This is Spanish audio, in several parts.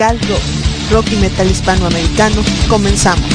Rock, rock y metal hispanoamericano. Comenzamos.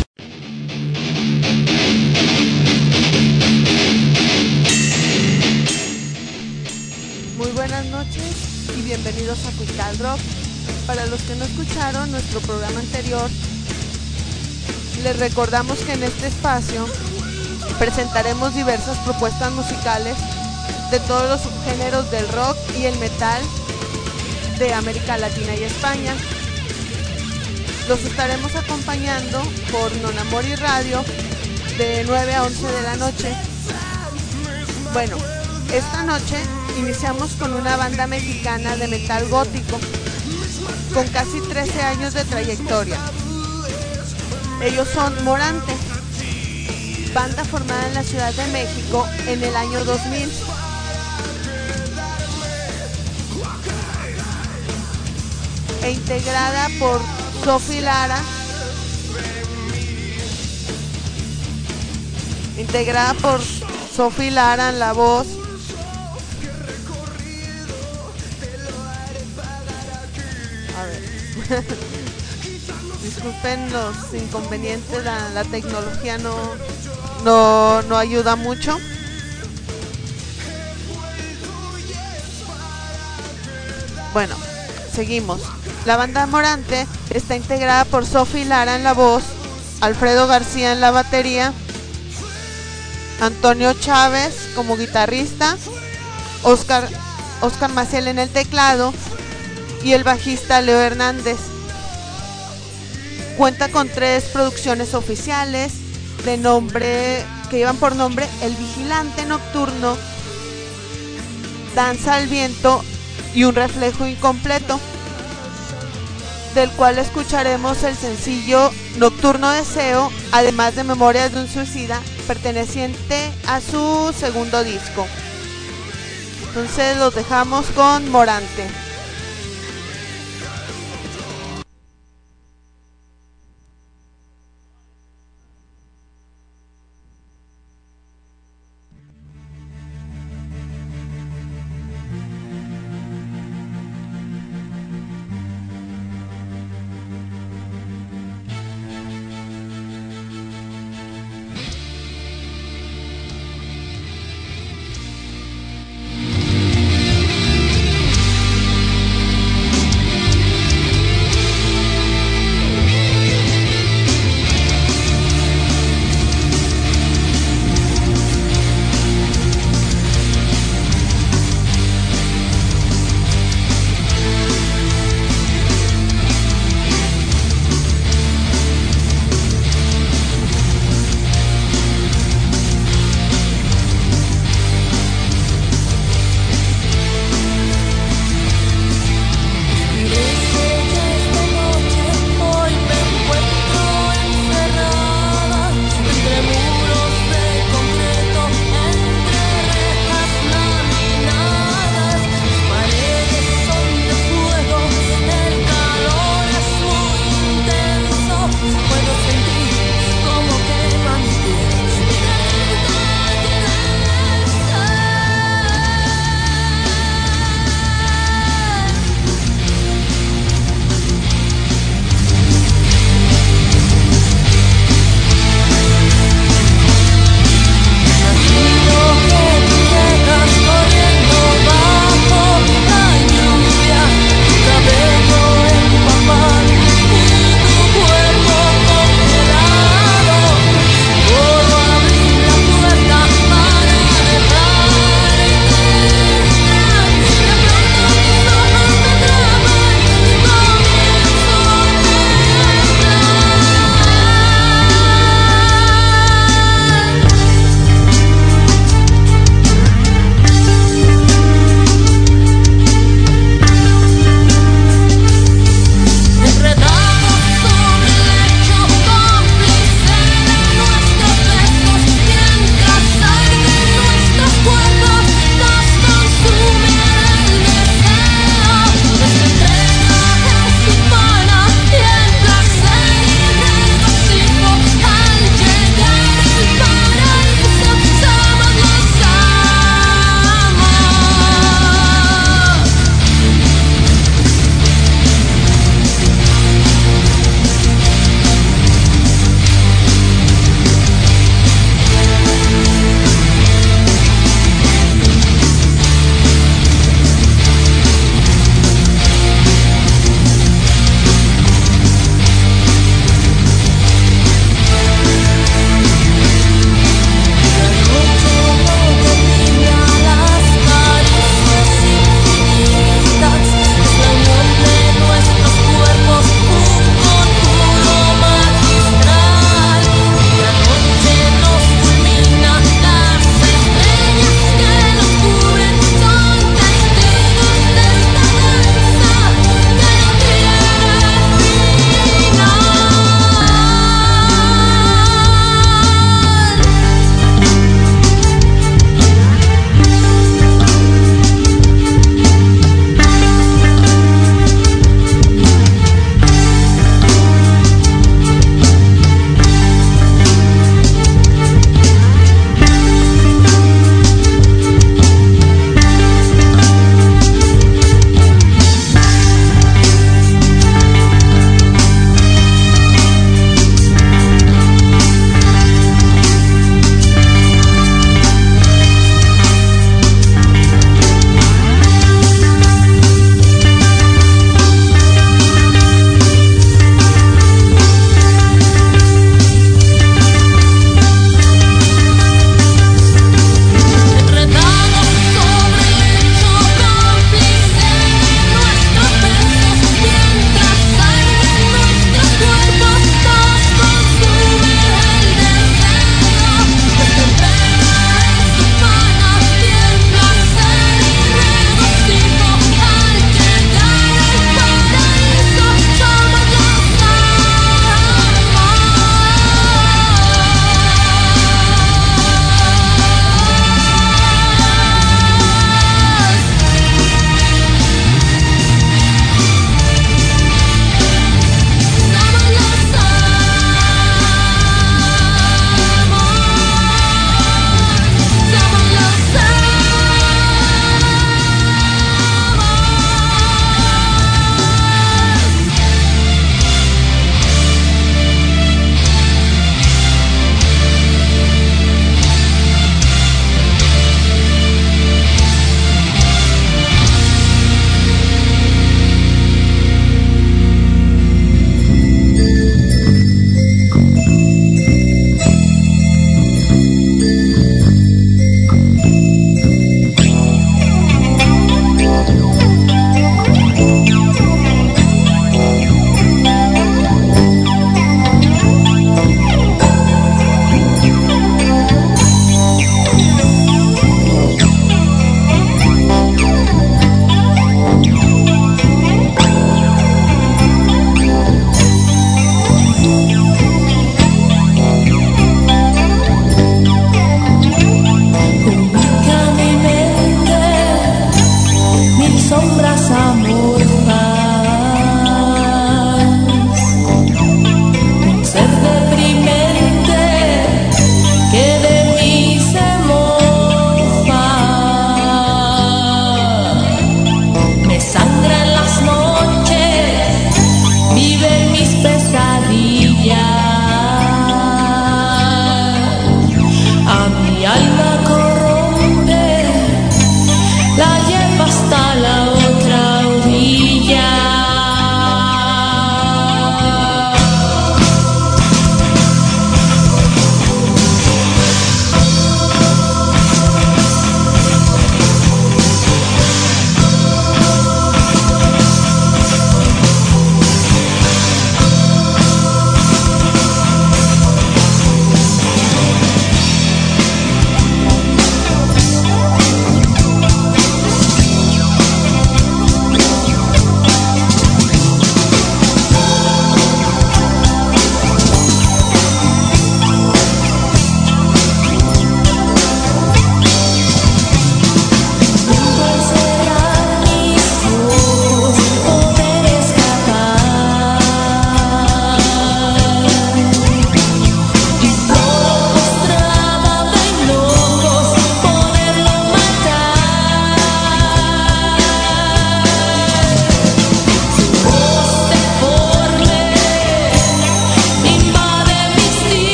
Muy buenas noches y bienvenidos a Quital Rock. Para los que no escucharon nuestro programa anterior, les recordamos que en este espacio presentaremos diversas propuestas musicales de todos los subgéneros del rock y el metal de América Latina y España. Los estaremos acompañando por Non Amor y Radio de 9 a 11 de la noche. Bueno, esta noche iniciamos con una banda mexicana de metal gótico con casi 13 años de trayectoria. Ellos son Morante, banda formada en la Ciudad de México en el año 2000. E integrada por Sofi Lara, en la voz, a ver, disculpen los inconvenientes, la tecnología no ayuda mucho. Bueno, seguimos. La banda Morante está integrada por Sofi Lara en la voz, Alfredo García en la batería, Antonio Chávez como guitarrista, Oscar Maciel en el teclado y el bajista Leo Hernández. Cuenta con 3 producciones oficiales que llevan por nombre El Vigilante Nocturno, Danza al Viento y Un Reflejo Incompleto, del cual escucharemos el sencillo Nocturno Deseo, además de Memorias de un Suicida, perteneciente a su segundo disco. Entonces los dejamos con Morante.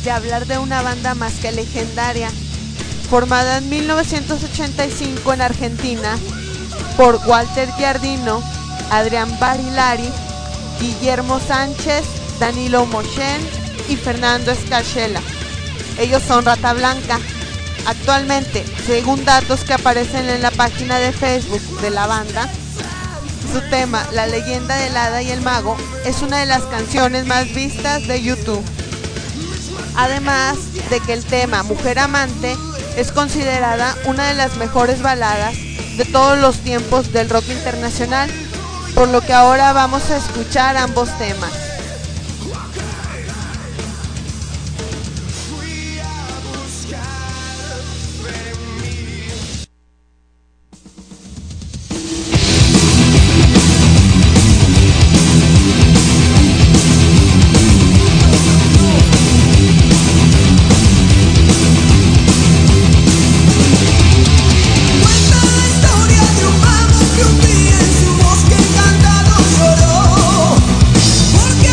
de hablar de una banda más que legendaria, formada en 1985 en Argentina por Walter Giardino, Adrián Barilari, Guillermo Sánchez, Danilo Mochen y Fernando Escarcella. Ellos son Rata Blanca. Actualmente, según datos que aparecen en la página de Facebook de la banda, su tema, La leyenda del hada y el mago, es una de las canciones más vistas de YouTube. Además de que el tema Mujer Amante es considerada una de las mejores baladas de todos los tiempos del rock internacional, por lo que ahora vamos a escuchar ambos temas. Que un día en su bosque encantado lloró, porque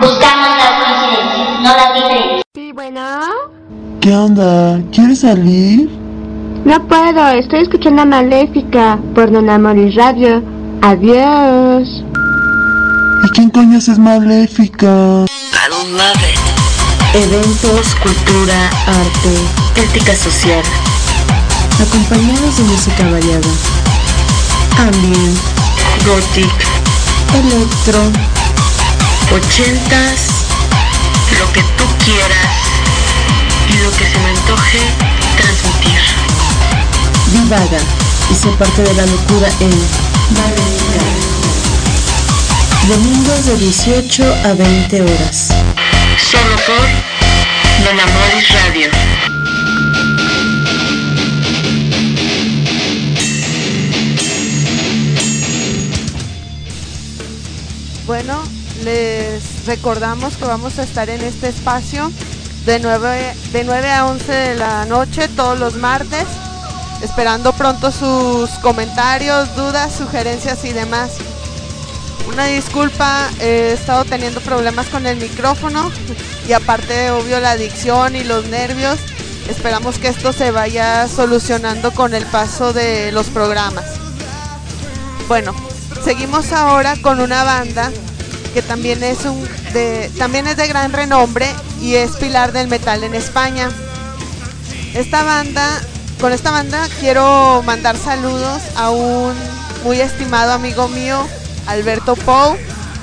Buscamos las coincidencias, no las diferencias. Sí, bueno. ¿Qué onda? ¿Quieres salir? No puedo, estoy escuchando a Maléfica por Don Amoris Radio. Adiós. ¿Y quién coño es Maléfica? I don't love it. Eventos, cultura, arte, crítica social, acompañados de música variada, ambient, gothic, electro, 80s, lo que tú quieras y lo que se me antoje transmitir. Divaga y sé parte de la locura en Maléfica. Domingos de 18 a 20 horas. Solo por Don Amoris Radio. Bueno, les recordamos que vamos a estar en este espacio de 9 a 11 de la noche todos los martes, esperando pronto sus comentarios, dudas, sugerencias y demás. Una disculpa, he estado teniendo problemas con el micrófono y aparte, obvio, la adicción y los nervios. Esperamos que esto se vaya solucionando con el paso de los programas. Bueno, seguimos ahora con una banda que también es de gran renombre y es pilar del metal en España. Con esta banda quiero mandar saludos a un muy estimado amigo mío, Alberto Pou,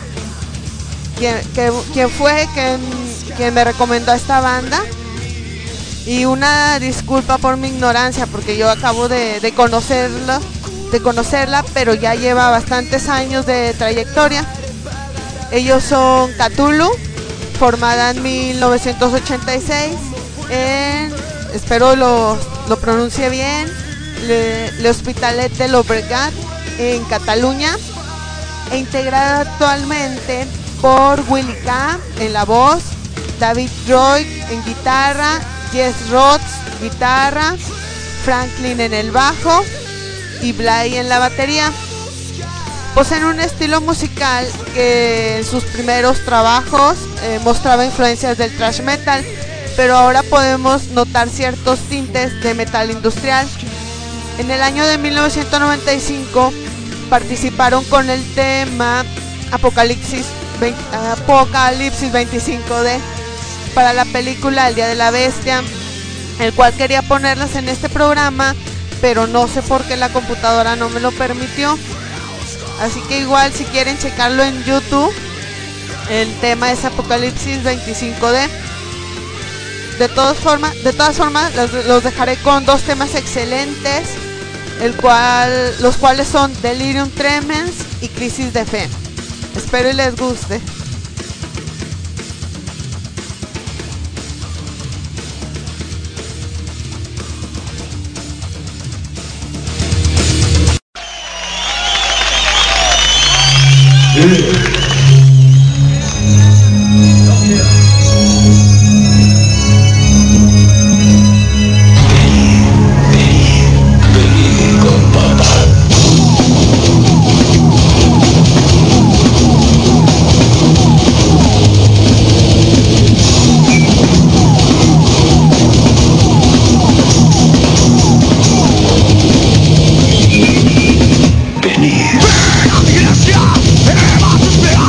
quien me recomendó a esta banda, y una disculpa por mi ignorancia porque yo acabo de conocerla, pero ya lleva bastantes años de trayectoria. Ellos son Cthulhu, formada en 1986 en, espero lo pronuncie bien, l'Hospitalet de Llobregat en Cataluña, e integrada actualmente por Willy K en la voz, David Roy en guitarra, Jess Rhodes guitarra, Franklin en el bajo y Blay en la batería. Poseen un estilo musical que en sus primeros trabajos mostraba influencias del thrash metal, pero ahora podemos notar ciertos tintes de metal industrial. En el año de 1995 participaron con el tema Apocalipsis 25D para la película El Día de la Bestia, el cual quería ponerlas en este programa, pero no sé por qué la computadora no me lo permitió. Así que igual, si quieren checarlo en YouTube, el tema es Apocalipsis 25D. De todas formas, los dejaré con dos temas excelentes, los cuales son Delirium Tremens y Crisis de Fe. Espero y les guste. Iglesia,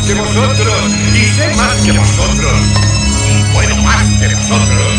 que vosotros y sé más que vosotros y puedo más que vosotros.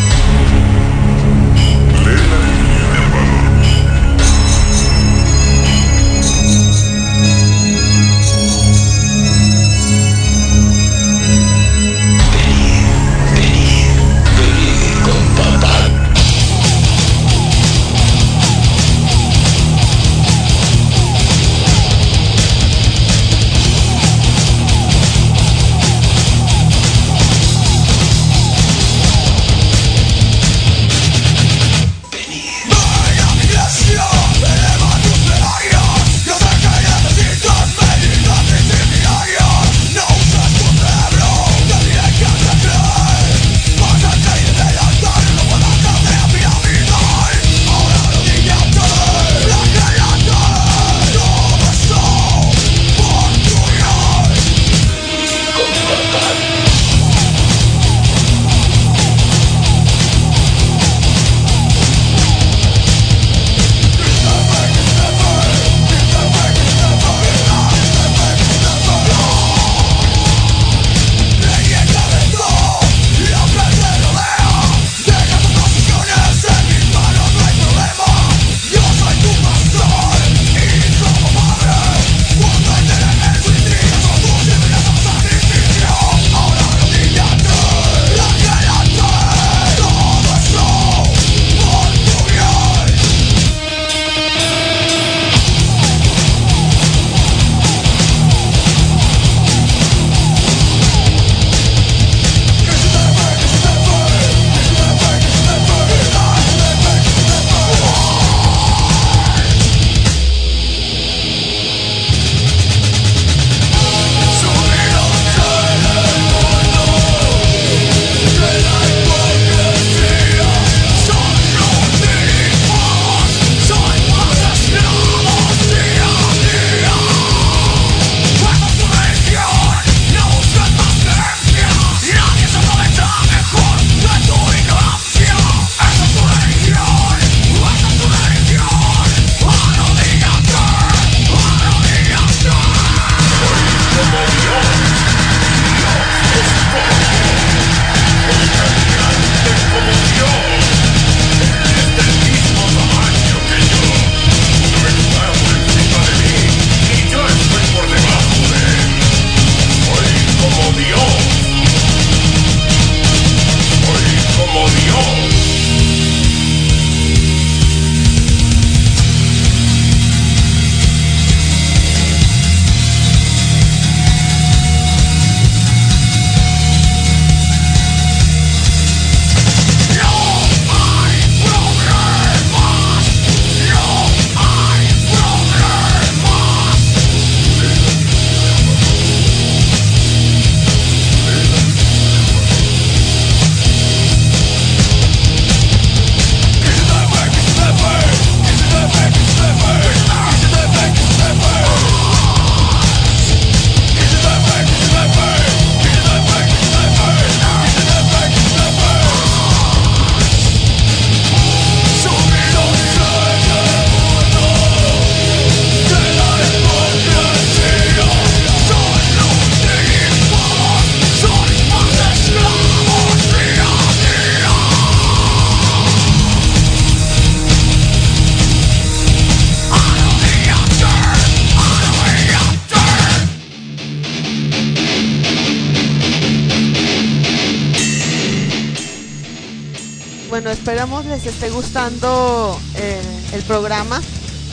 Bueno, esperamos les esté gustando el programa.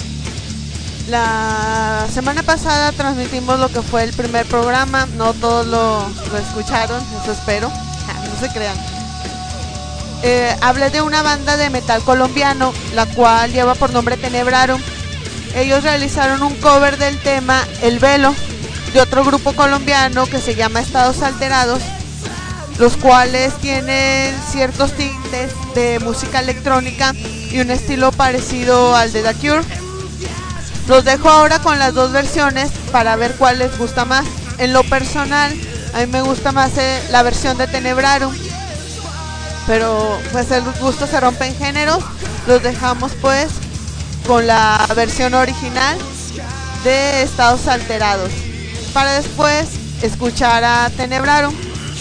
La semana pasada transmitimos lo que fue el primer programa. No todos lo escucharon, eso espero. No se crean. Hablé de una banda de metal colombiano, la cual lleva por nombre Tenebrarum. Ellos realizaron un cover del tema El Velo de otro grupo colombiano que se llama Estados Alterados, los cuales tienen ciertos tintes de música electrónica y un estilo parecido al de The Cure. Los dejo ahora con las dos versiones para ver cuál les gusta más. En lo personal, a mí me gusta más la versión de Tenebrarum, pero pues el gusto se rompe en géneros. Los dejamos pues con la versión original de Estados Alterados, para después escuchar a Tenebraro.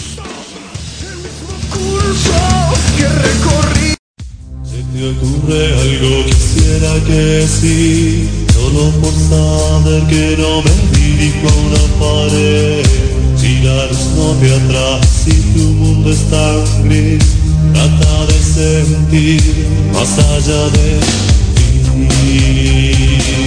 ¿Se te ocurre algo? Quisiera que sí, solo por saber que no me dirijo a una pared. Si la luz no te atrae, si tu mundo es tan gris, trata de sentir más allá de ti.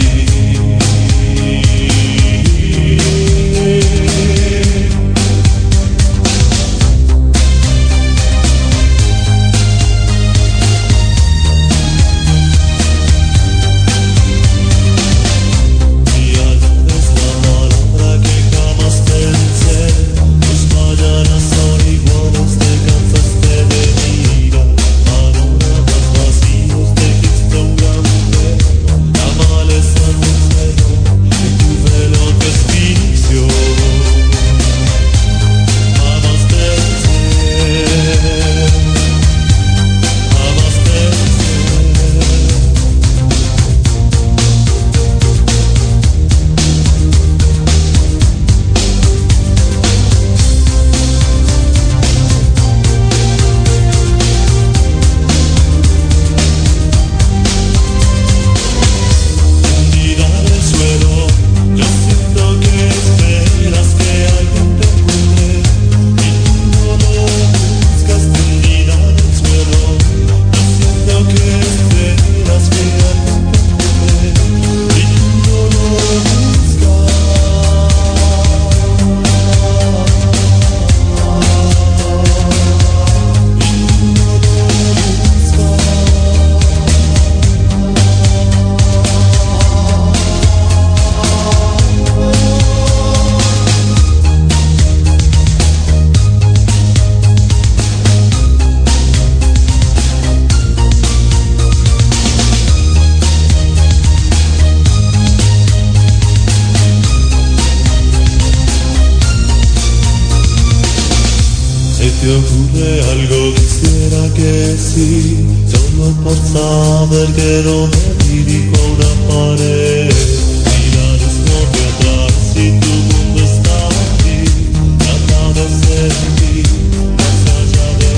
¿Te ocurre algo? Quisiera que sí, solo por saber que no me dirijo a una pared. Si la luz no te atrae, si tu mundo está aquí, trata de sentir más allá de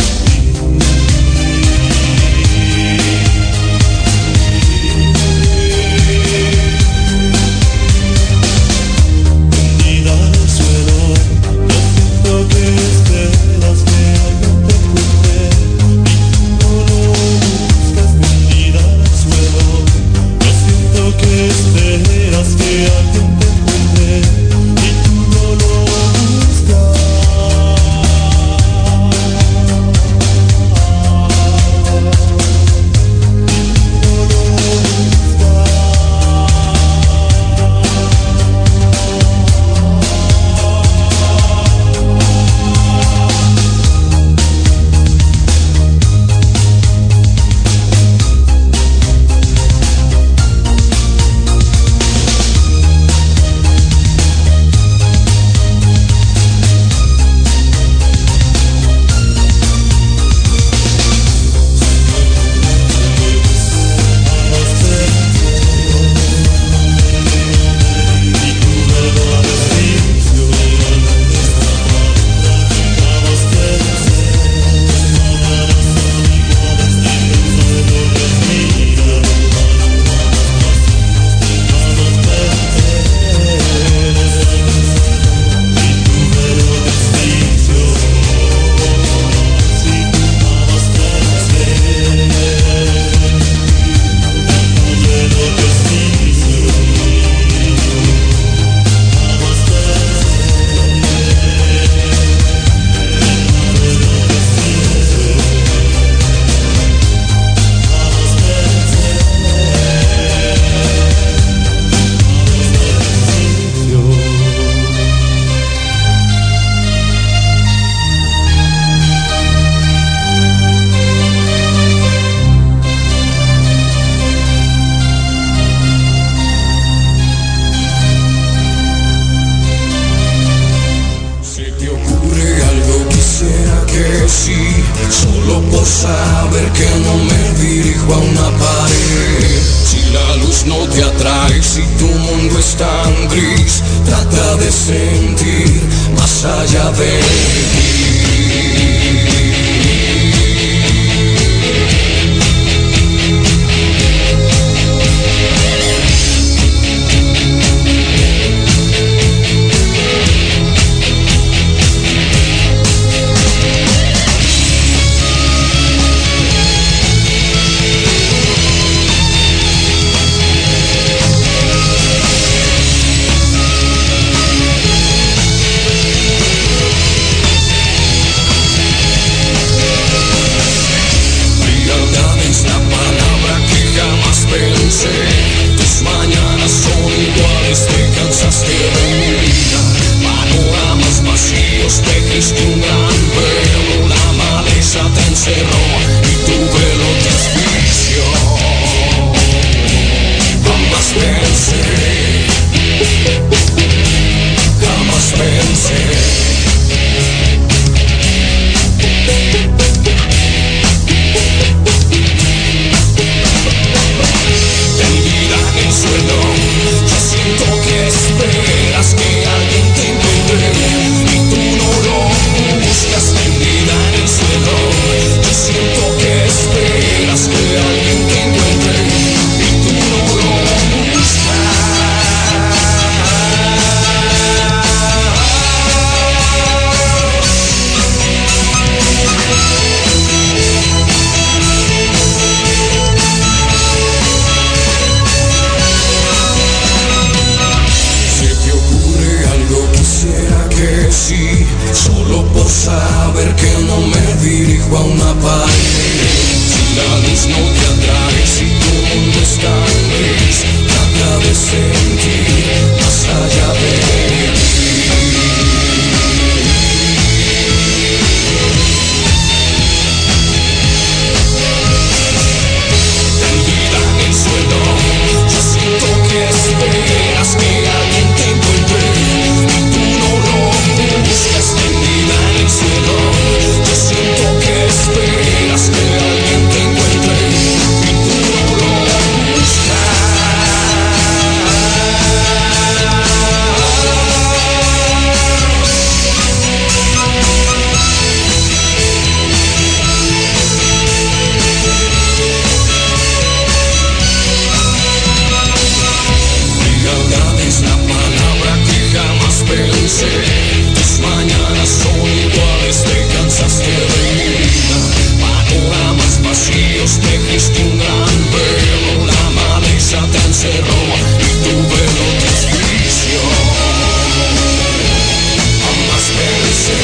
tendida en el suelo, yo siento que esperas que alguien te cuide y tú no lo buscas. Tendida en el suelo, yo siento que esperas que alguien te cuide y tú no lo buscas. Solo por saber que no me dirijo a una pared. Si la luz no te atrae, si tu mundo es tan gris, trata de sentir más allá de ti. Tus mañanas son iguales, te cansaste de mi vida. Panoramas vacíos, tejiste un gran velo. La maleza te encerró y tu velo te asfixió. Jamás pensé. Yo siento que esperas que alguien te encuentre y tú no lo buscas, tendida en el suelo. Yo siento que esperas que alguien te encuentre y tú no lo buscas. Sí, solo por saber que no me dirijo a una pared. Si la luz no te atrae, si tu mundo está en gris, trata de sentir más allá de ti. Tendida en el suelo, yo siento que esperas que alguien te encuentre y tú no lo buscas, tendida en el suelo. Yo siento que esperas que alguien te encuentre y tú no lo buscas. Frialdad es la palabra que jamás pensé. Tus mañanas son iguales, te cansaste de mi vida. Panoramas vacíos, tejiste un gran velo. La maleza te encerró y tu velo te asfixió. Jamás pensé.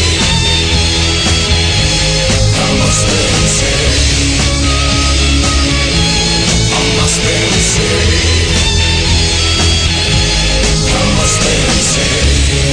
Jamás pensé. Jamás pensé. Jamás pensé.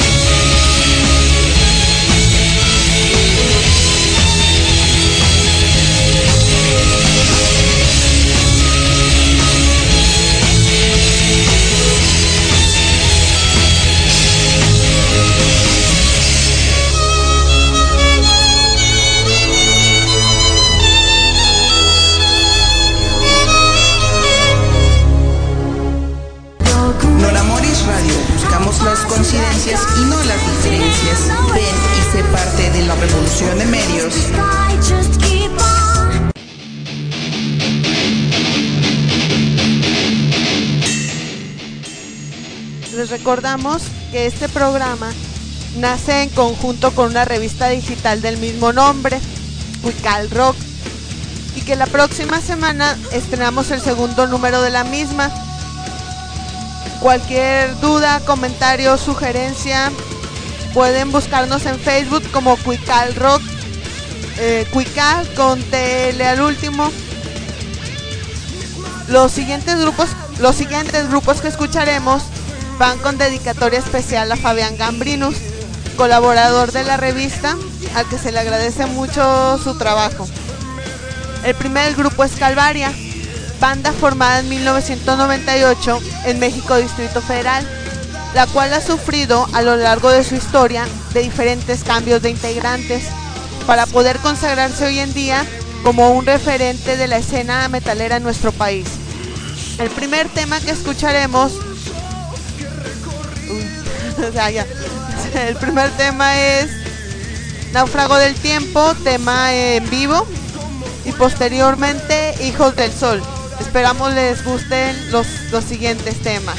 Las coincidencias y no las diferencias. Ven y sé parte de la revolución de medios. Les recordamos que este programa nace en conjunto con una revista digital del mismo nombre, Cuical Rock, y que la próxima semana estrenamos el segundo número de la misma. Cualquier duda, comentario, sugerencia, pueden buscarnos en Facebook como Cuical Rock, Cuical con TL al último. Los siguientes grupos que escucharemos van con dedicatoria especial a Fabián Gambrinus, colaborador de la revista, al que se le agradece mucho su trabajo. El primer grupo es Calvaria, banda formada en 1998 en México, Distrito Federal, la cual ha sufrido a lo largo de su historia de diferentes cambios de integrantes para poder consagrarse hoy en día como un referente de la escena metalera en nuestro país. El primer tema que escucharemos El primer tema es Náufrago del Tiempo, tema en vivo. Y posteriormente Hijos del Sol. Esperamos les gusten los siguientes temas.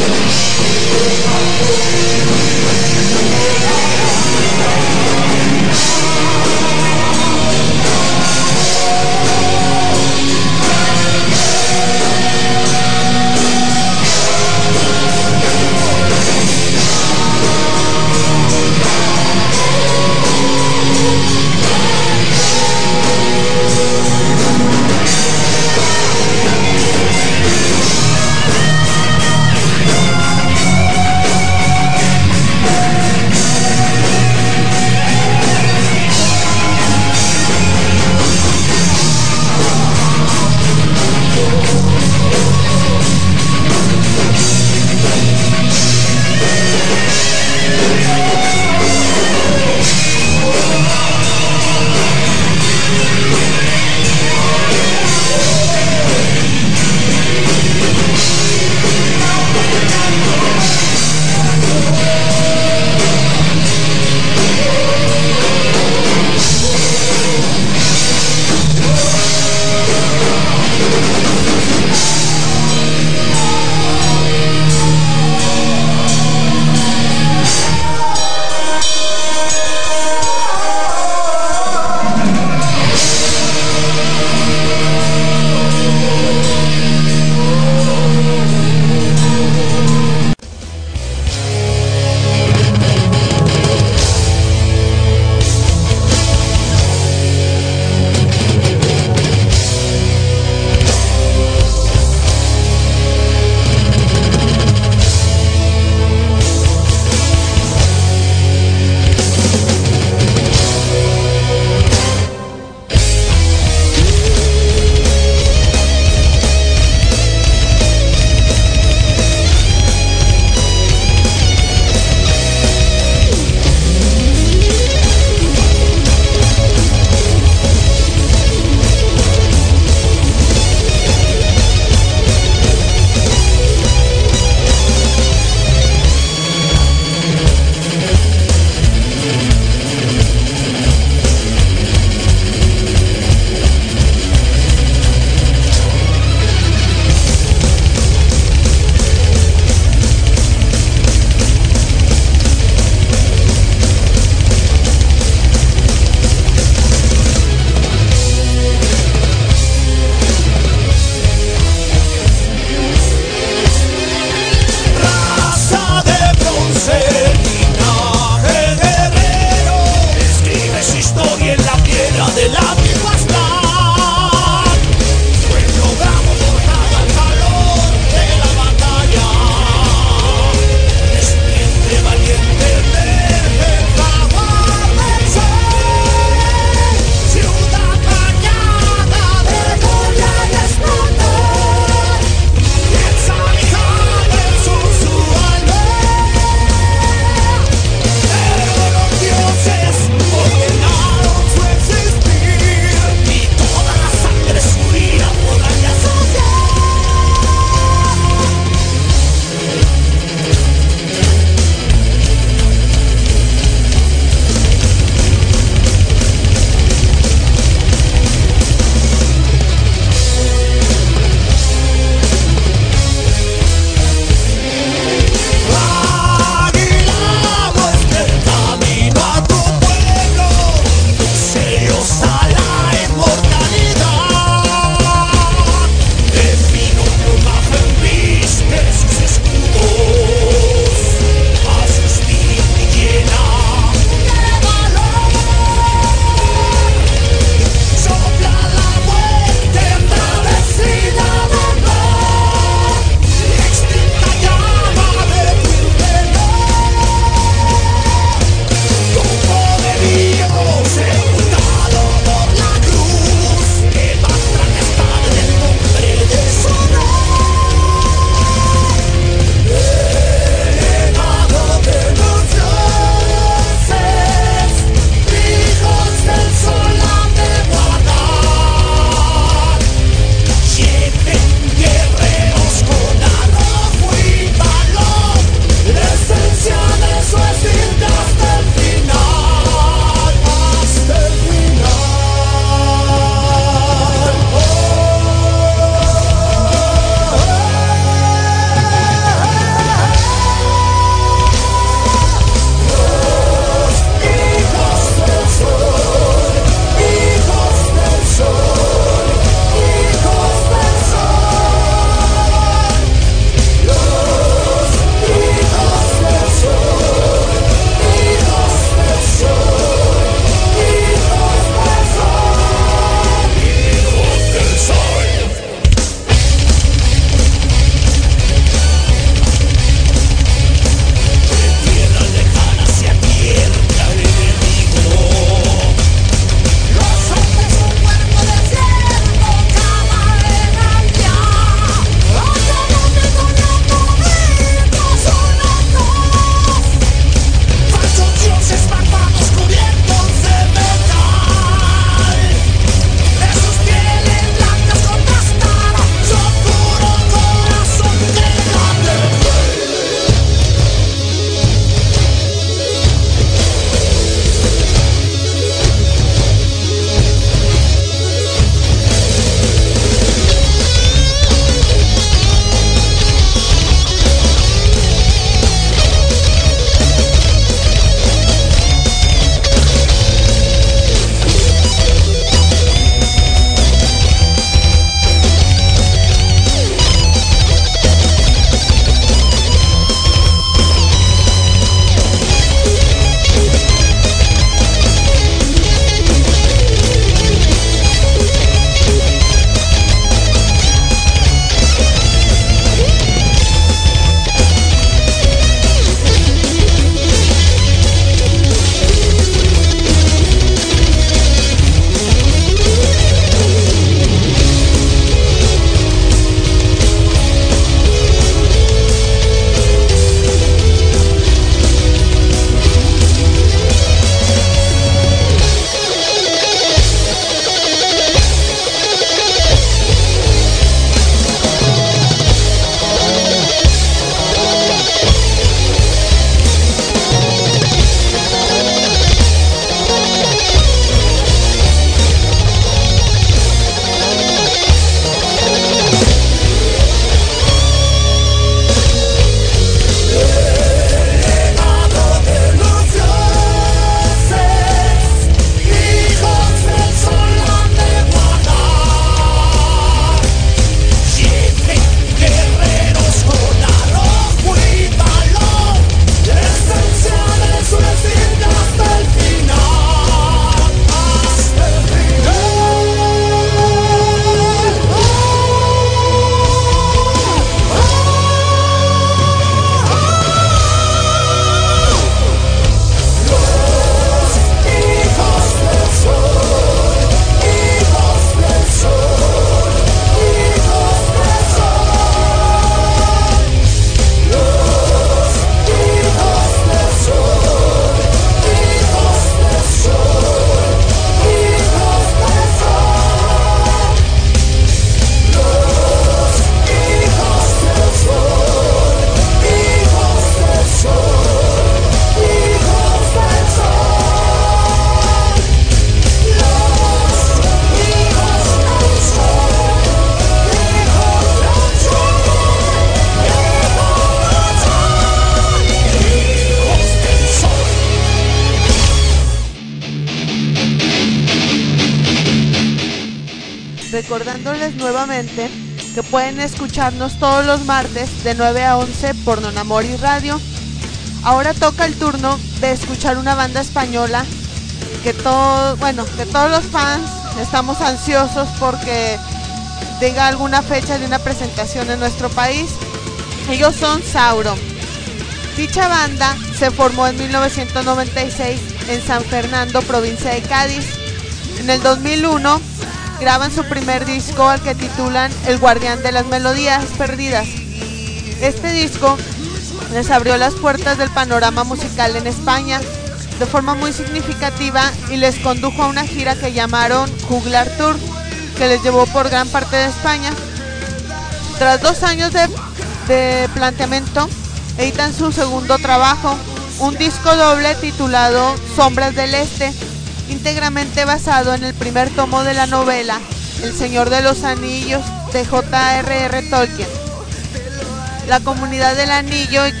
recordándoles nuevamente que pueden escucharnos todos los martes de 9 a 11 por Non Amori Radio. Ahora toca el turno de escuchar una banda española que todos los fans estamos ansiosos porque tenga alguna fecha de una presentación en nuestro país. Ellos son Sauron. Dicha banda se formó en 1996 en San Fernando, provincia de Cádiz. En el 2001 graban su primer disco, al que titulan El Guardián de las Melodías Perdidas. Este disco les abrió las puertas del panorama musical en España de forma muy significativa y les condujo a una gira que llamaron Juglar Tour, que les llevó por gran parte de España. Tras 2 años de planteamiento, editan su segundo trabajo, un disco doble titulado Sombras del Este, íntegramente basado en el primer tomo de la novela El Señor de los Anillos de J.R.R. Tolkien. La Comunidad del Anillo y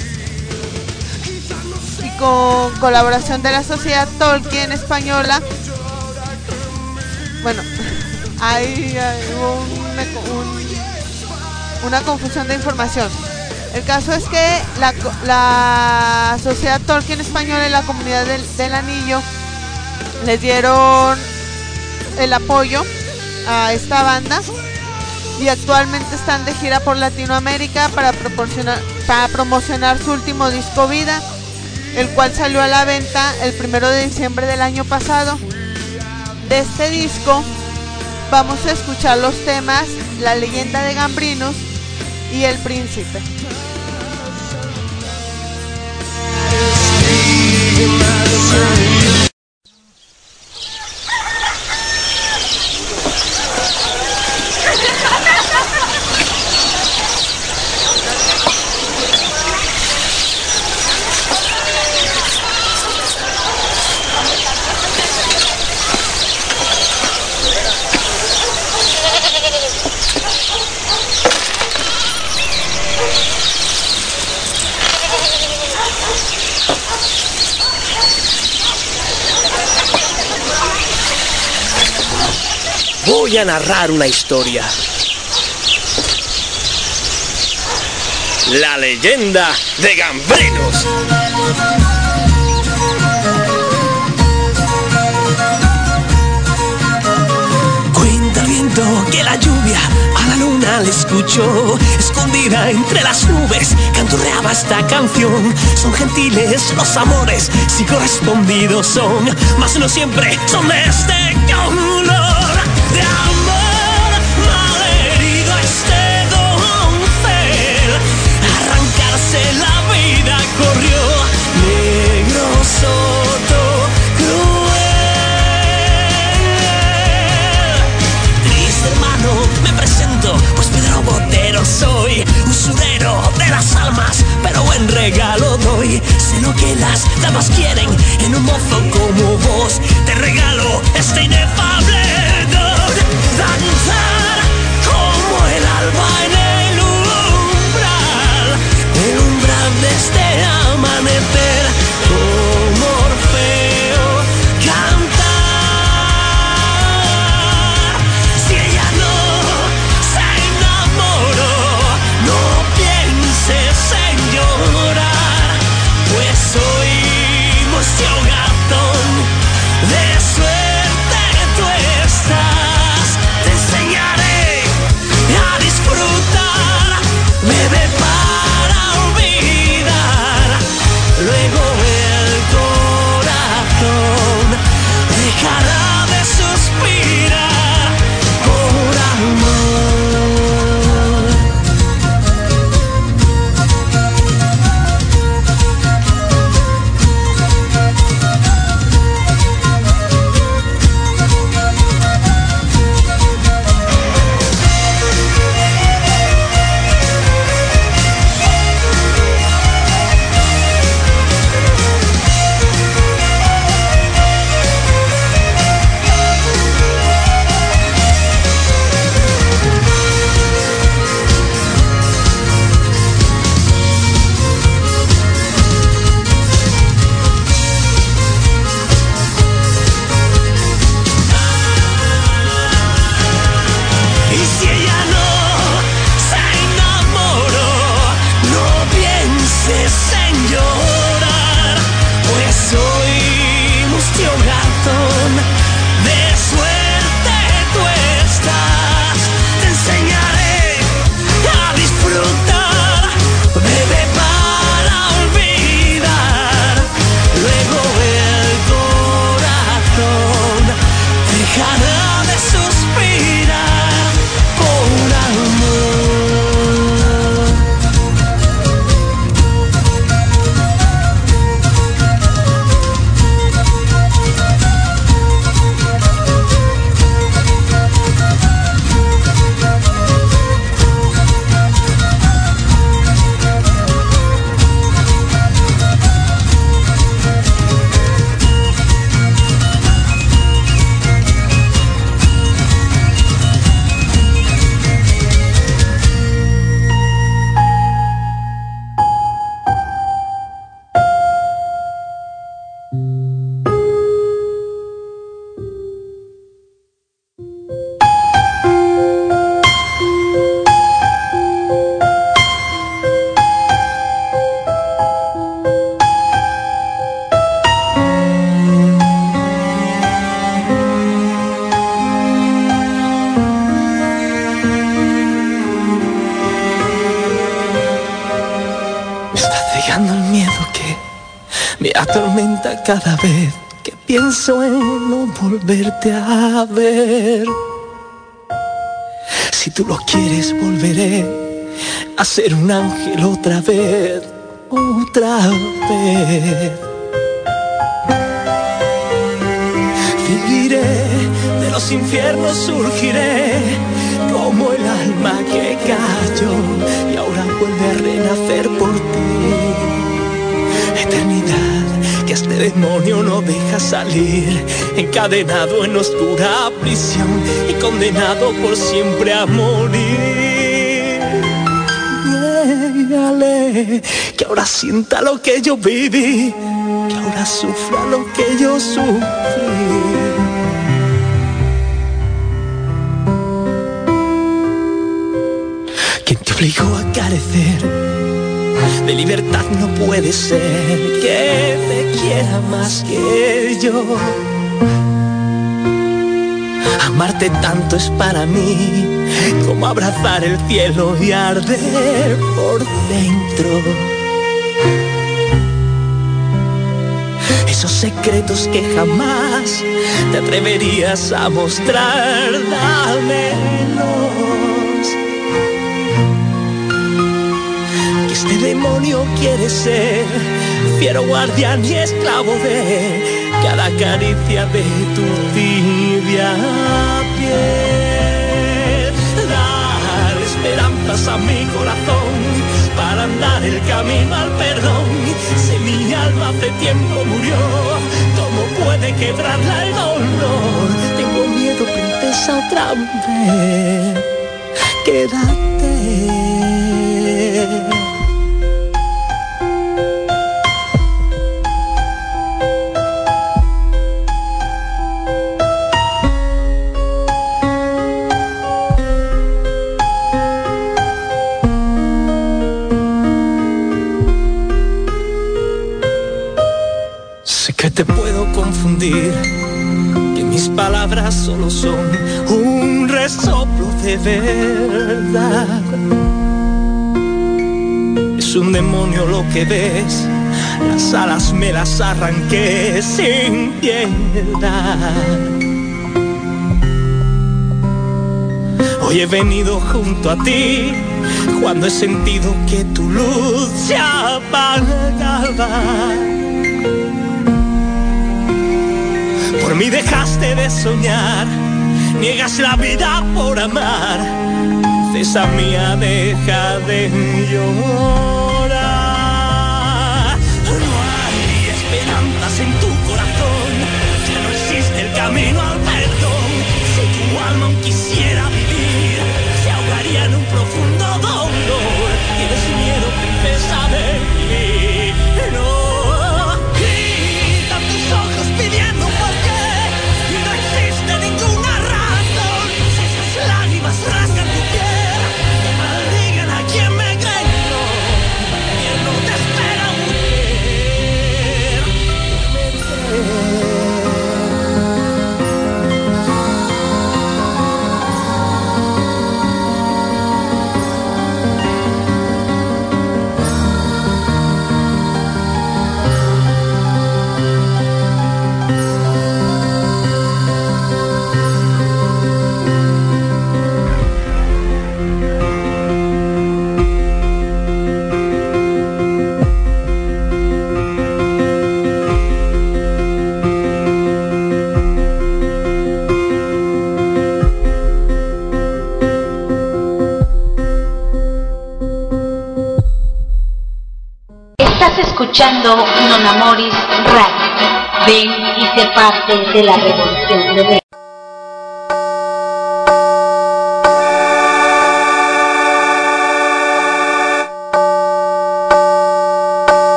con colaboración de la Sociedad Tolkien Española. Bueno, hay una confusión de información. El caso es que la Sociedad Tolkien Española y la Comunidad del Anillo les dieron el apoyo a esta banda y actualmente están de gira por Latinoamérica para promocionar su último disco Vida, el cual salió a la venta el 1 de diciembre del año pasado. De este disco vamos a escuchar los temas La Leyenda de Gambrinus y El Príncipe. Voy a narrar una historia. La leyenda de Gambrinus. Cuenta el viento que la lluvia a la luna le escuchó. Escondida entre las nubes canturreaba esta canción. Son gentiles los amores si correspondidos son, mas no siempre son de este color. De amor malherido a este doncel, arrancarse la vida corrió negro soto cruel. Triste hermano, me presento, pues Pedro Botero soy, usurero de las almas, pero buen regalo doy. Sé lo que las damas quieren en un mozo como vos, te regalo este inefable don. Danzar como el alba en el umbral de este amanecer, como Orfeo cantar. Si ella no se enamoró, no pienses en llorar, pues soy nuestro gatón de sueño. atormenta cada vez que pienso en no volverte a ver. Si tú lo quieres, volveré a ser un ángel otra vez, otra vez. Viviré, de los infiernos surgiré, como el alma que cayó y ahora vuelve a renacer por ti. Eternidad que este demonio no deja salir, encadenado en oscura prisión y condenado por siempre a morir. Déjale que ahora sienta lo que yo viví, que ahora sufra lo que yo sufrí. ¿Quién te obligó a carecer de libertad? No puede ser que te quiera más que yo. Amarte tanto es para mí como abrazar el cielo y arder por dentro. Esos secretos que jamás te atreverías a mostrar, dámelos. Este demonio quiere ser fiero guardián y esclavo de cada caricia de tu tibia piel. Dar esperanzas a mi corazón para andar el camino al perdón. Si mi alma hace tiempo murió, ¿cómo puede quebrarla el dolor? Tengo miedo, princesa, otra vez. Quédate. Te puedo confundir, que mis palabras solo son un resoplo de verdad. Es un demonio lo que ves, las alas me las arranqué sin piedad. Hoy he venido junto a ti cuando he sentido que tu luz se apagaba. Por mí dejaste de soñar, niegas la vida por amar. Princesa mía, deja de llorar. No hay esperanzas en tu corazón, ya no existe el camino al perdón. Si tu alma aún quisiera vivir, se ahogaría en un profundo dolor. Tienes miedo, princesa, de mí. No, grita tus ojos pidiendo por qué. No existe ninguna razón. Si esas lágrimas rasgan tu piel, que maldigan a quien me engañó. Y él no te espera, escuchando Non Amoris Radio. Ven y sé parte de la revolución de Ven.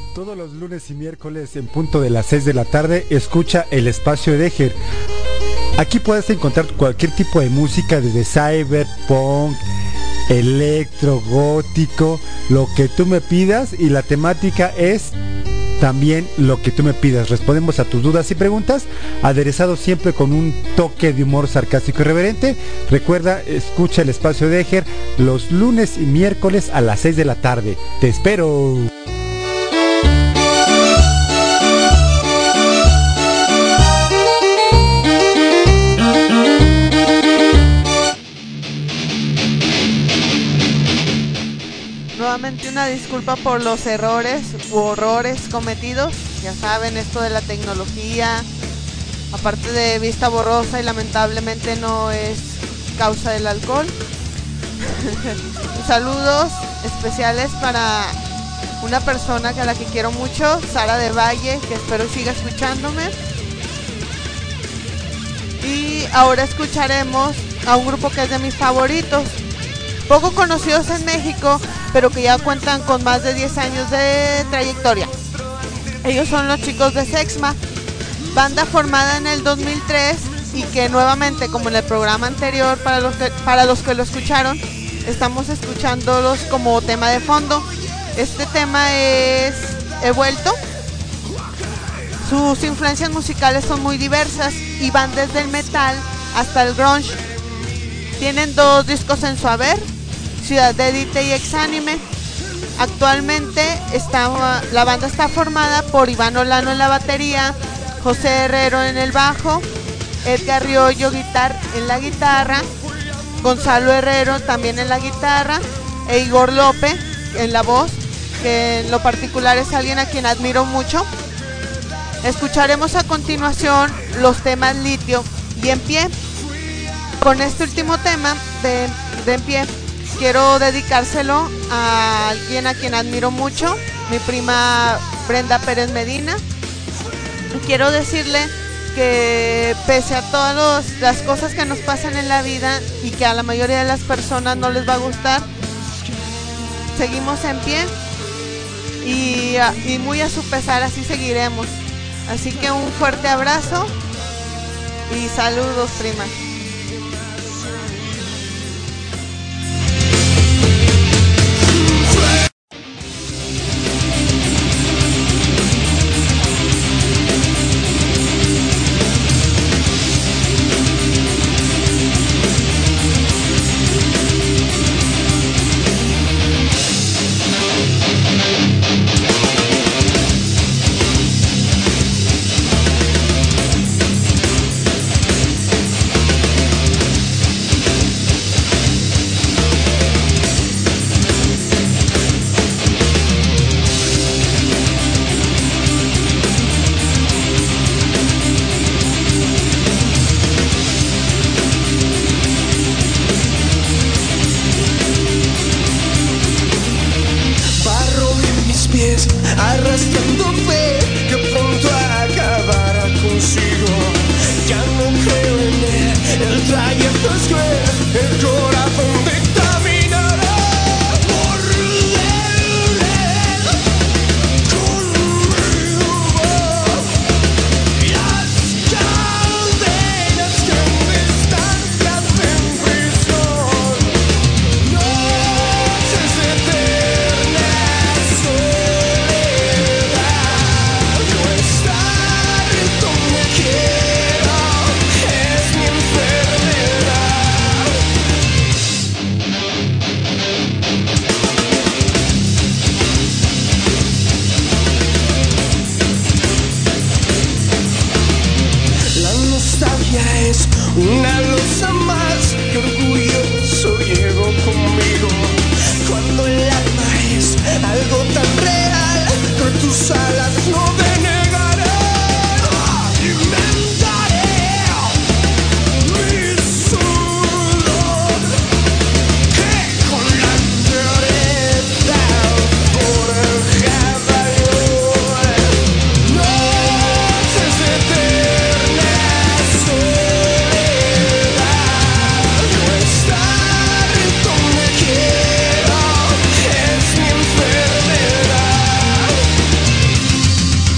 Y miércoles en punto de las 6 de la tarde escucha el espacio de Eger Aquí puedes encontrar cualquier tipo de música, desde cyberpunk, electro, gótico, lo que tú me pidas, y la temática es también lo que tú me pidas. Respondemos a tus dudas y preguntas, aderezado siempre con un toque de humor sarcástico y irreverente. Recuerda, escucha el espacio de Eger los lunes y miércoles a las 6 de la tarde. ¡Te espero! Nuevamente una disculpa por los errores u horrores cometidos. Ya saben, esto de la tecnología, aparte de vista borrosa y lamentablemente no es causa del alcohol. Saludos especiales para una persona a la que quiero mucho, Sara de Valle, que espero siga escuchándome. Y ahora escucharemos a un grupo que es de mis favoritos, poco conocidos en México, pero que ya cuentan con más de 10 años de trayectoria. Ellos son los chicos de Sexma, banda formada en el 2003 y que nuevamente, como en el programa anterior, para los que lo escucharon, estamos escuchándolos como tema de fondo. Este tema es He Vuelto. Sus influencias musicales son muy diversas y van desde el metal hasta el grunge. Tienen 2 discos en su haber, Ciudad de Edite y Exánime. Actualmente la banda está formada por Iván Olano en la batería, José Herrero en el bajo, Edgar Riollo en la guitarra, Gonzalo Herrero también en la guitarra e Igor López en la voz, que en lo particular es alguien a quien admiro mucho. Escucharemos a continuación los temas Litio y En Pie. Con este último tema de En Pie quiero dedicárselo a alguien a quien admiro mucho, mi prima Brenda Pérez Medina. Quiero decirle que pese a todas las cosas que nos pasan en la vida y que a la mayoría de las personas no les va a gustar, seguimos en pie y muy a su pesar así seguiremos. Así que un fuerte abrazo y saludos, prima. Arrastrando fe que pronto acabará consigo. Ya no creo en él, el trayecto es cruel, el corazón dictaminará por él conmigo. Las cadenas que en distancia hacen prisión, noches eternas soledad. No estar donde quiero es mi enfermedad. La nostalgia es una losa más que orgulloso llevo conmigo. Cuando el alma es algo tan real que tus alas no denegaré. Alimentaré mi sudor que con la entereza forja valor. Noches eternas soledad. No estar donde quiero es mi enfermedad.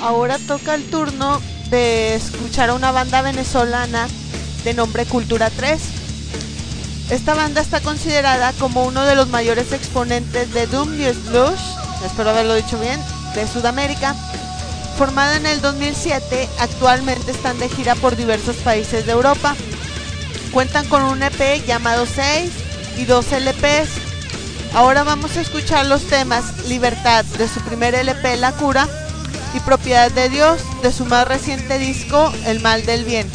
ahora toca el turno de escuchar a una banda venezolana de nombre Cultura 3. Esta banda está considerada como uno de los mayores exponentes de Doom News Blues, espero haberlo dicho bien, de Sudamérica. Formada en el 2007, actualmente están de gira por diversos países de Europa. Cuentan con un EP llamado 6 y 2 LPs. Ahora vamos a escuchar los temas Libertad de su primer LP La Cura y Propiedad de Dios de su más reciente disco El Mal del Bien.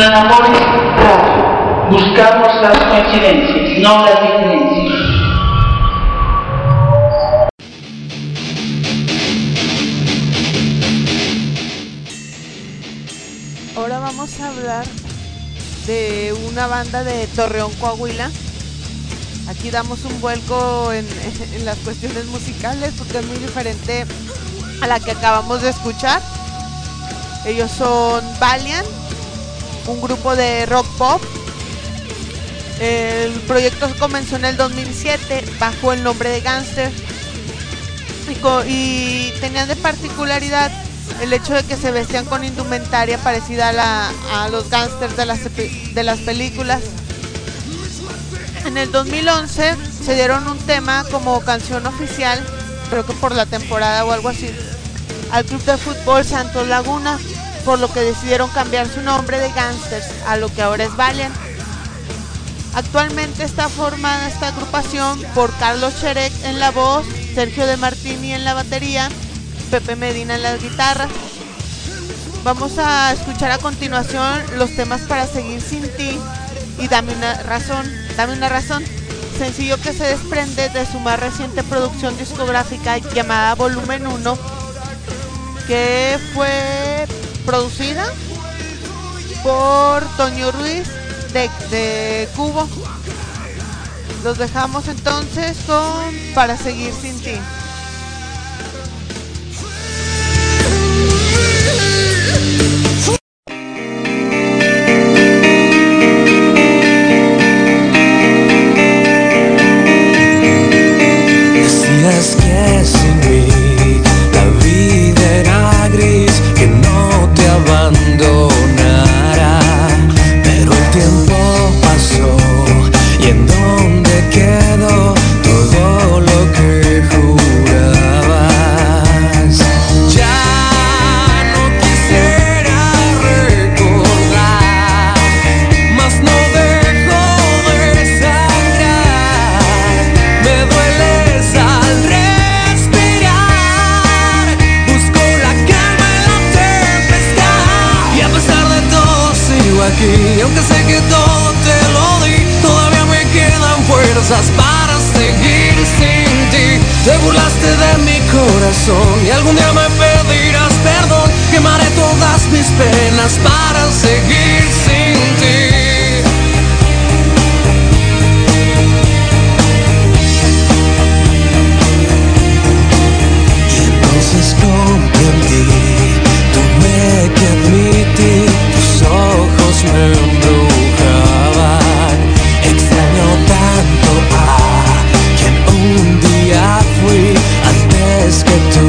Non Amoris Radio. Buscamos las coincidencias, no las diferencias. Ahora vamos a hablar de una banda de Torreón, Coahuila. Aquí damos un vuelco en las cuestiones musicales porque es muy diferente a la que acabamos de escuchar. Ellos son Valiant, un grupo de rock pop. El proyecto comenzó en el 2007 bajo el nombre de Gangster y tenían de particularidad el hecho de que se vestían con indumentaria parecida a los gángsters de las películas. En el 2011 se dieron un tema como canción oficial, creo que por la temporada o algo así, al Club de Fútbol Santos Laguna, por lo que decidieron cambiar su nombre de Gangsters a lo que ahora es Valiant. Actualmente está formada esta agrupación por Carlos Cherek en la voz, Sergio De Martini en la batería, Pepe Medina en las guitarras. Vamos a escuchar a continuación los temas Para Seguir Sin Ti y Dame una razón, sencillo que se desprende de su más reciente producción discográfica llamada Volumen 1, que fue producida por Toño Ruiz de Cubo. Los dejamos entonces con Para Seguir Sin Ti. Decías que sin mí la vida era gris, que no te abandonara, pero el tiempo pasó y en dónde quedó todo lo que jurabas. Ya no quisiera recordar, mas no dejo de sangrar. Me dueles al respirar, busco la calma en la tempestad, y a pesar de todo sigo aquí, aunque sé que todo te lo di, todavía me quedan fuerzas para seguir sin ti. Te burlaste de mi corazón y algún día me pedirás perdón. Quemaré todas mis penas para seguir sin ti. Y entonces comprendí, tuve que admitir, tus ojos me embrujaban. Extraño tanto a quien un día fui antes que tú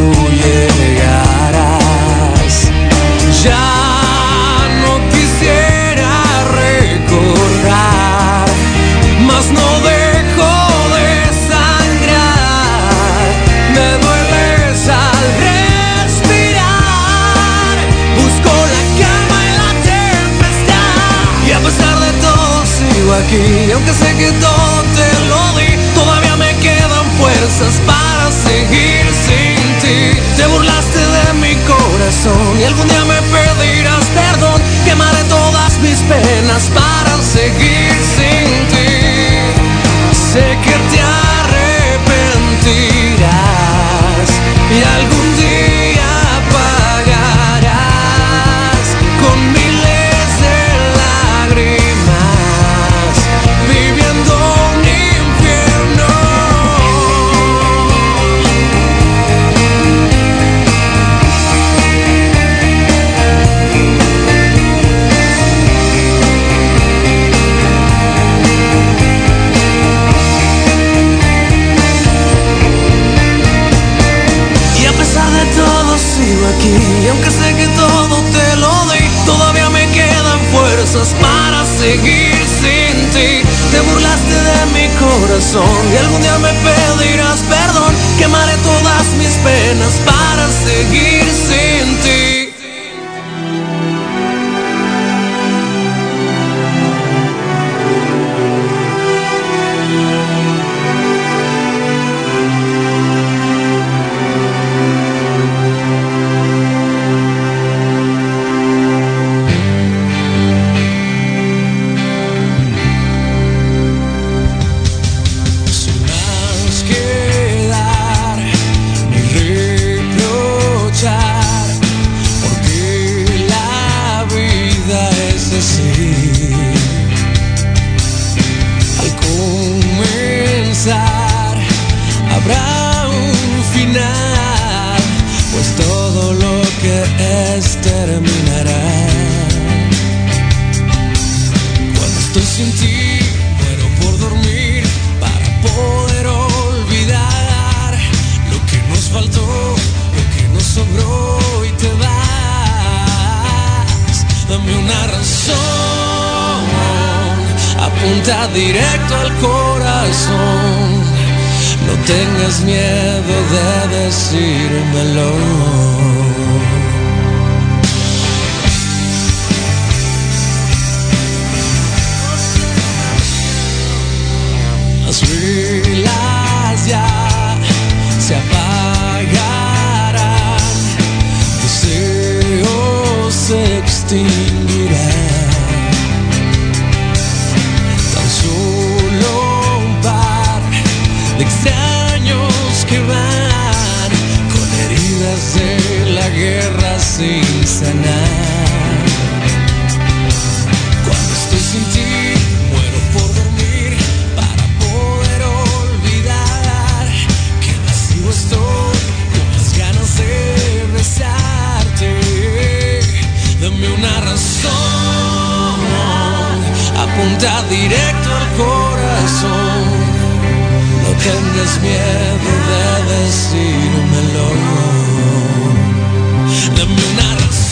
llegaras. Ya no quisiera recordar, mas no dejo de sangrar. Me dueles al respirar, busco la calma en la tempestad, y a pesar de todo sigo aquí, aunque sé que todo te lo di, todavía me quedan fuerzas para seguir sin ti. Te burlaste de mi corazón y algún día me pedirás perdón. Quemaré todas mis penas para seguir sin ti. Sé que te arrepentirás y algún día pagarás con miles de lágrimas, viviendo un infierno. Y a pesar de todo sigo aquí, y aunque sé que todo te lo di, todavía me quedan fuerzas para seguir sin ti. Te burlaste de mi corazón y algún día me pedirás perdón. Quemaré todas mis penas para seguir sin ti. vez terminará. Cuando estoy sin ti, muero por dormir para poder olvidar lo que nos faltó, lo que nos sobró y te vas. Dame una razón, apunta directo al corazón. No tengas miedo de decírmelo. Las velas ya se apagarán, deseos se extinguirán. Tan solo un par de extraños que van con heridas de la guerra sin sanar. Cuando estoy sin ti, muero por dormir para poder olvidar que vacío estoy con las ganas de besarte. Dame una razón, apunta directo al corazón. No tengas miedo de decírmelo. Dame una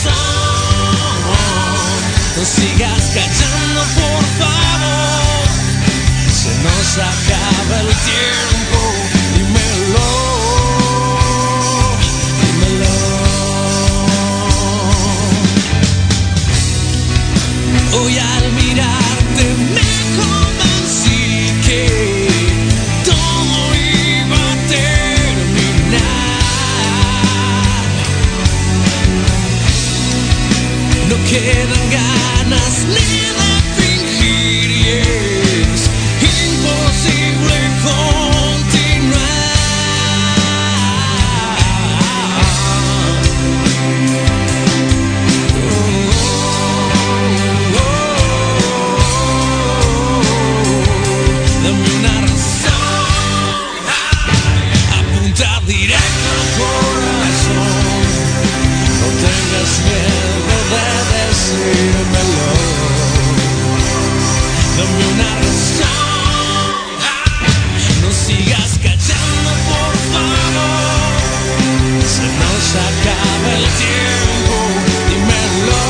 razón, no sigas callando por favor. Se nos acaba el tiempo, dímelo, dímelo. Hoy al mirarte me convencí que todo iba a terminar. No quedan ganas ni de fingir y es imposible continuar. Dame una razón, apunta directo al corazón. No tengas miedo de decírmelo. Dame una razón, no sigas callando por favor. Se nos acaba el tiempo, dímelo.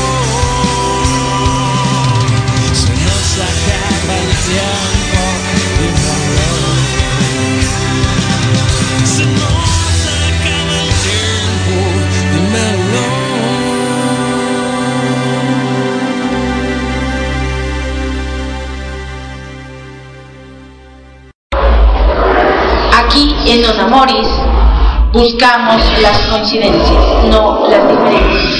Se nos acaba el tiempo, dímelo. Se nos acaba el tiempo, dímelo. Aquí en Don Amoris buscamos las coincidencias, no las diferencias.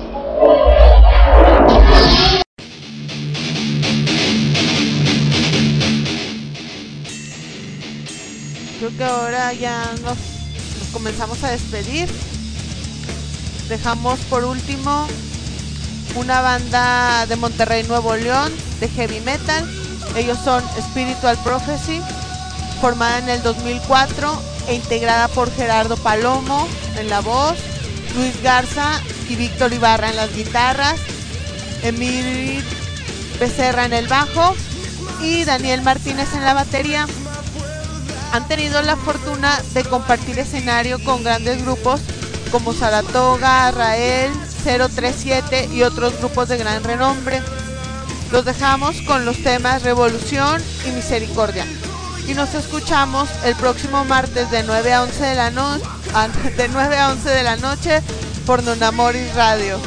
Creo que ahora ya nos comenzamos a despedir. Dejamos por último una banda de Monterrey, Nuevo León, de heavy metal. Ellos son Spiritual Prophecy, formada en el 2004 e integrada por Gerardo Palomo en la voz, Luis Garza y Víctor Ibarra en las guitarras, Emil Becerra en el bajo y Daniel Martínez en la batería. Han tenido la fortuna de compartir escenario con grandes grupos como Saratoga, Rael, 037 y otros grupos de gran renombre. Los dejamos con los temas Revolución y Misericordia. Y nos escuchamos el próximo martes de 9 a 11 de la noche por Don Amoris Radio.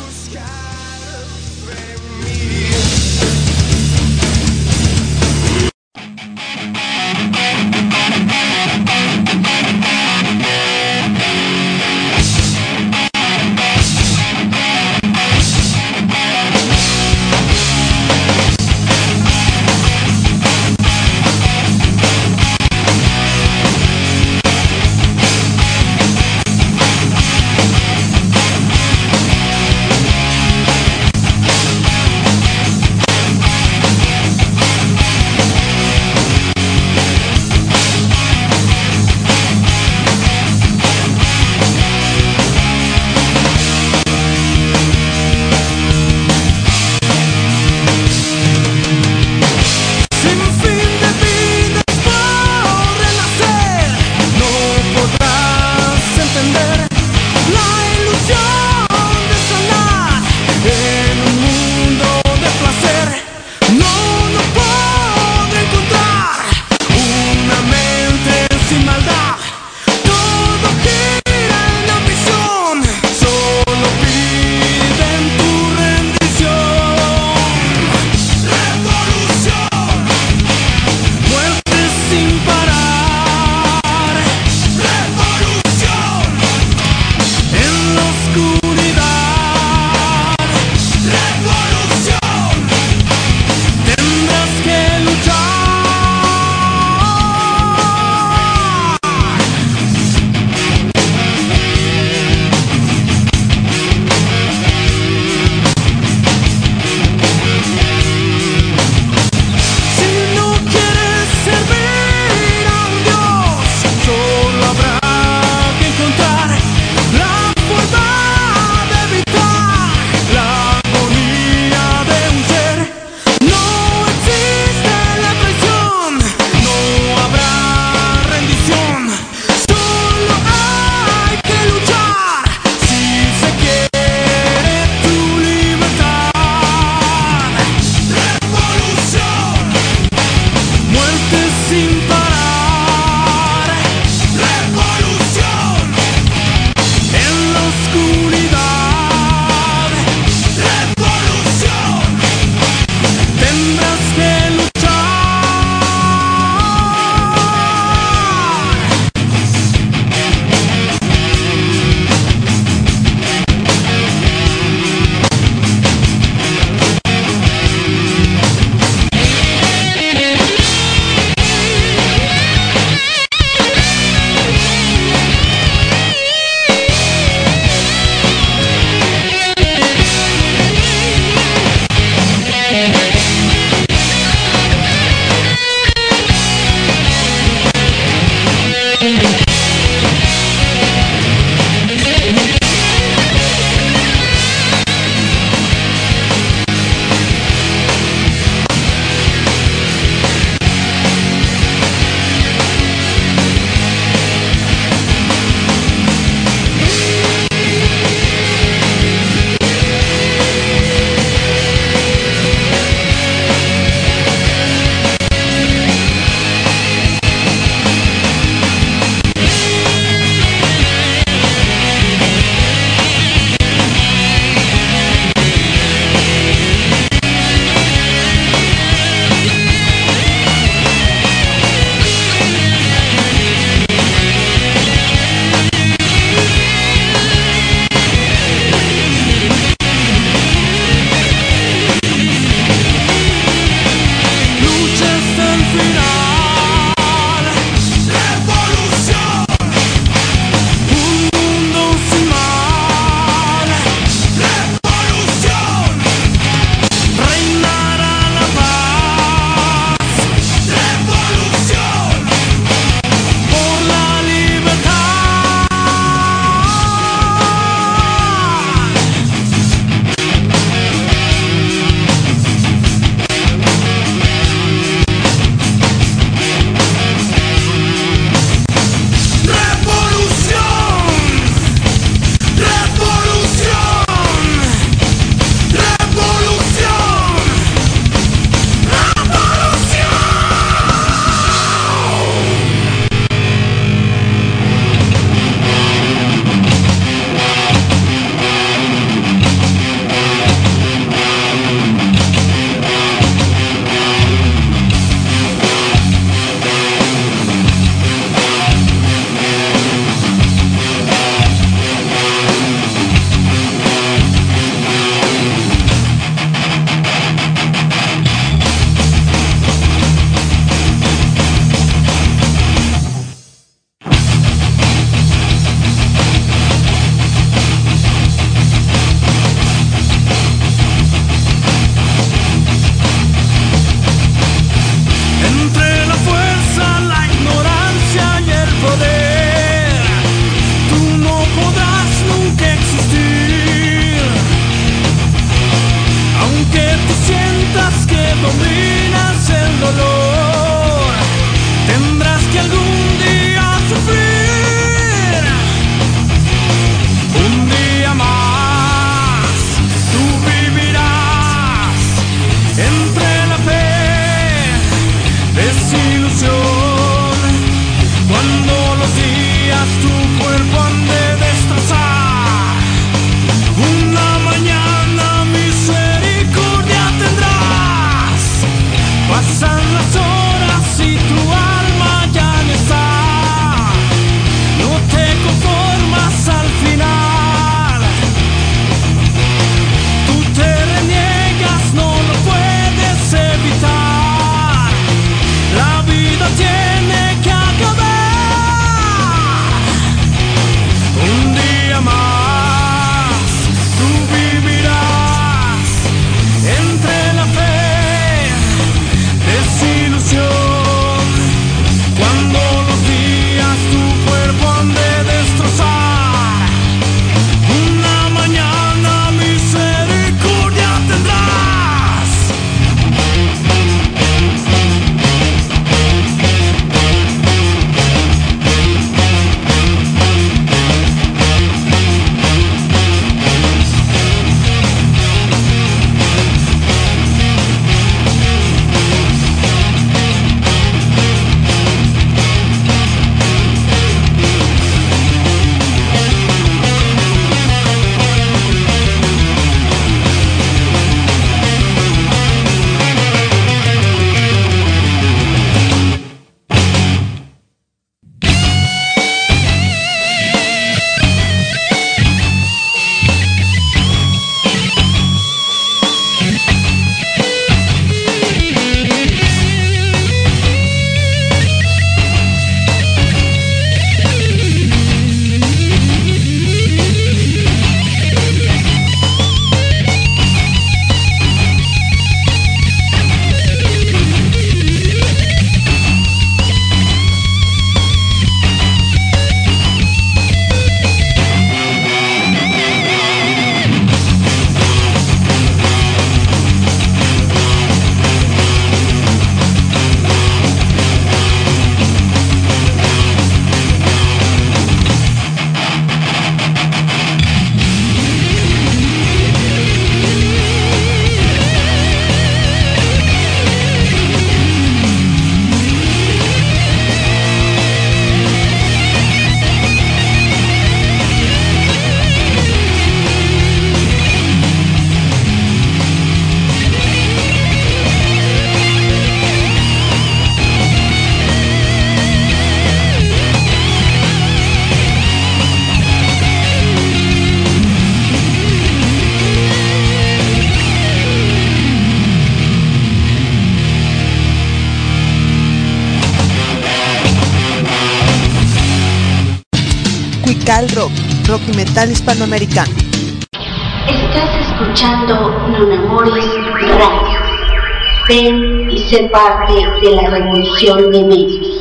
musical rock y metal hispanoamericano. Estás escuchando Non Amoris Radio. Ven y sé parte de la revolución de medios.